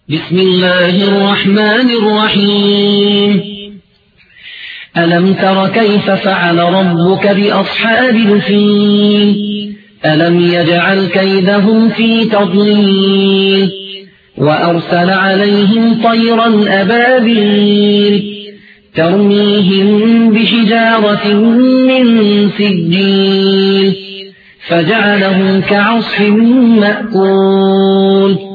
بسم الله الرحمن الرحيم ألم تر كيف فعل ربك بأصحاب الفيل ألم يجعل كيدهم في تضليل وأرسل عليهم طيرا أبابيل ترميهم بحجارة من سجيل فجعلهم كعصف مأكول